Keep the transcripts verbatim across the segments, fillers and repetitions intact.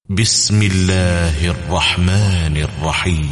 بسم الله الرحمن الرحيم.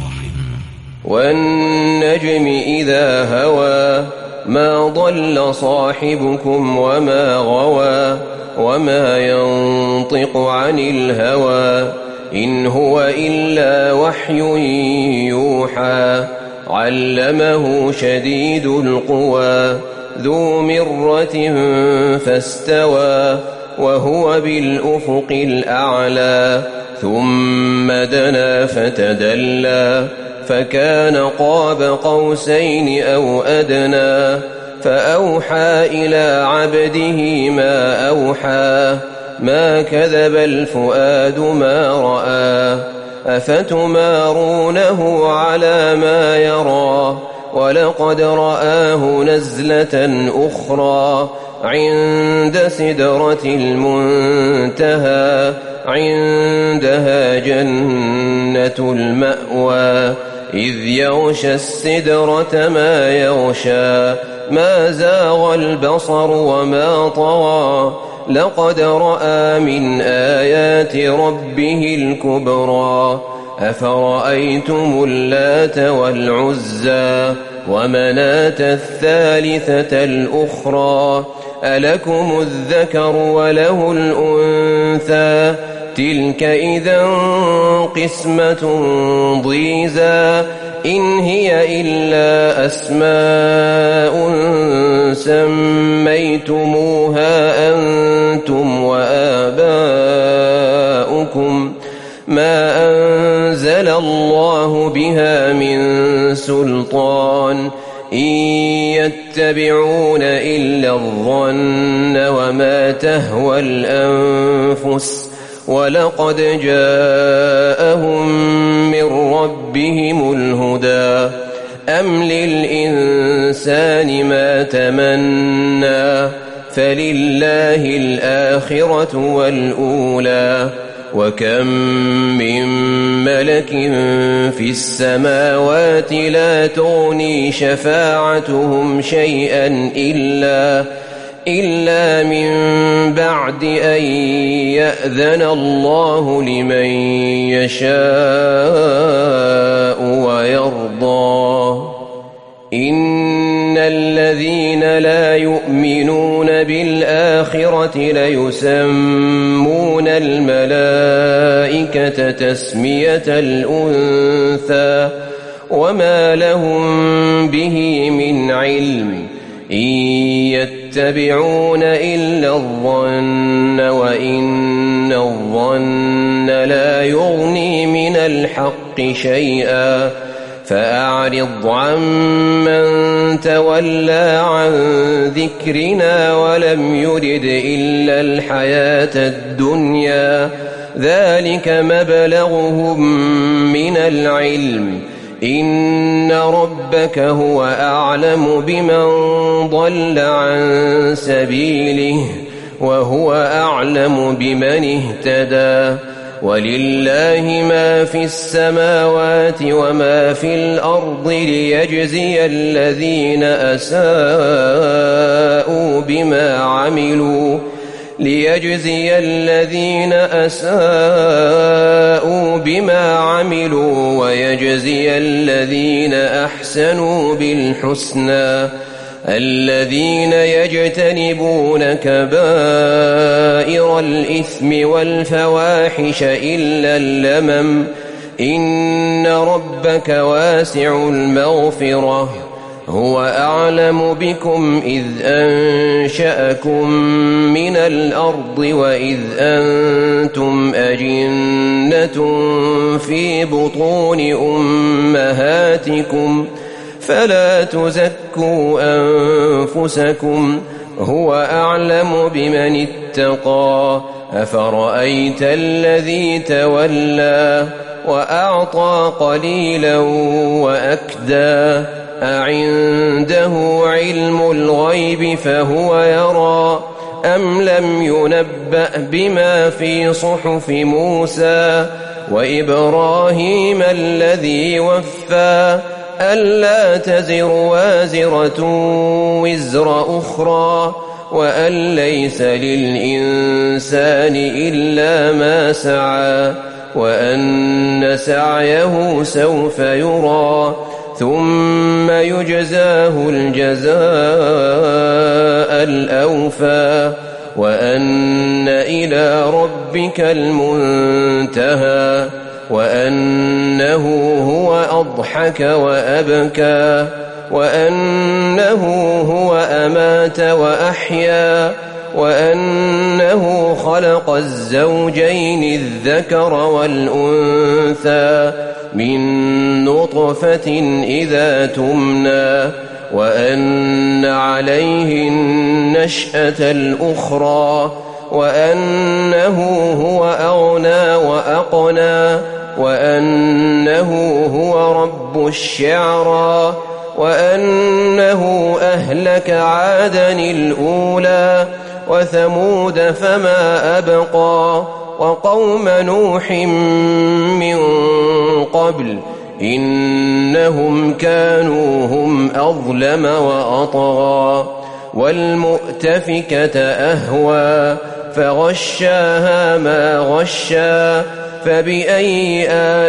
والنجم إذا هوى ما ضل صاحبكم وما غوى وما ينطق عن الهوى إن هو إلا وحي يوحى علمه شديد القوى ذو مرة فاستوى وهو بالأفق الأعلى ثم دنا فتدلى فكان قاب قوسين أو أدنى فأوحى إلى عبده ما أوحى ما كذب الفؤاد ما رأى أفتمارونه على ما يرى ولقد رآه نزلة أخرى عند سدرة المنتهى عندها جنة المأوى إذ يغشى السدرة ما يغشى ما زاغ البصر وما طغى لقد رأى من آيات ربه الكبرى أفرأيتم اللات والعزى ومناة الثالثة الأخرى ألكم الذكر وله الأنثى تلك إذا قسمة ضيزى إن هي إلا أسماء سميتموها أنتم وآباؤكم ما أنزل الله بها من سلطان إن يتبعون إلا الظن وما تهوى الأنفس ولقد جاءهم من ربهم الهدى أم للإنسان ما تمنى فلله الآخرة والأولى وكم من ملك في السماوات لا تغني شفاعتهم شيئا إلا إلا من بعد أن يأذن الله لمن يشاء ويرضى إن الذين لا يؤمنون بالآخرة ليسمون الملائكة تسمية الأنثى وما لهم به من علم إن يتبعون إلا الظن وإن الظن لا يغني من الحق شيئا فأعرض عمن تولى عن ذكرنا ولم يرد إلا الحياة الدنيا ذلك مبلغهم من العلم إن ربك هو أعلم بمن ضل عن سبيله وهو أعلم بمن اهتدى ولله ما في السماوات وما في الأرض ليجزي الذين أساءوا بما عملوا ليجزي الذين أساءوا بما عملوا ويجزي الذين أحسنوا بالحسنى الذين يجتنبون كبائر الإثم والفواحش إلا اللمم إن ربك واسع المغفرة هو أعلم بكم إذ أنشأكم من الأرض وإذ أنتم أجنة في بطون أمهاتكم فلا تزكوا أنفسكم هو أعلم بمن اتقى أفرأيت الذي تولى وأعطى قليلا وأكدى أعنده علم الغيب فهو يرى أم لم ينبأ بما في صحف موسى وإبراهيم الذي وفى ألا تزر وازرة وزر أخرى وأن ليس للإنسان إلا ما سعى وأن سعيه سوف يرى ثم يجزاه الجزاء الأوفى وأن إلى ربك المنتهى وأنه هو أضحك وأبكى وأنه هو أمات وأحيا وأنه خلق الزوجين الذكر والأنثى من نطفة إذا تمنى وأن عليه النشأة الأخرى وأنه هو أغنى وأقنى وأنه هو رب الشعرى وأنه أهلك عادا الأولى وثمود فما أبقى وقوم نوح من قبل إنهم كانوا هم أظلم وأطغى والمؤتفكة أهوى فغشاها ما غشا فبأي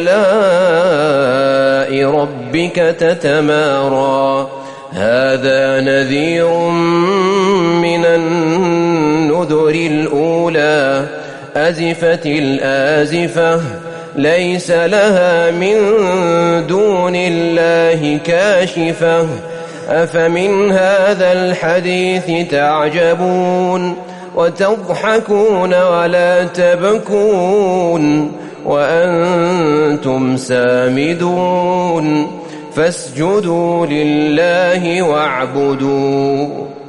آلاء ربك تتمارى هذا نذير من النذر الأولى أزفت الآزفة ليس لها من دون الله كاشفة أفمن هذا الحديث تعجبون وتضحكون ولا تبكون وأنتم سامدون فاسجدوا لله واعبدوا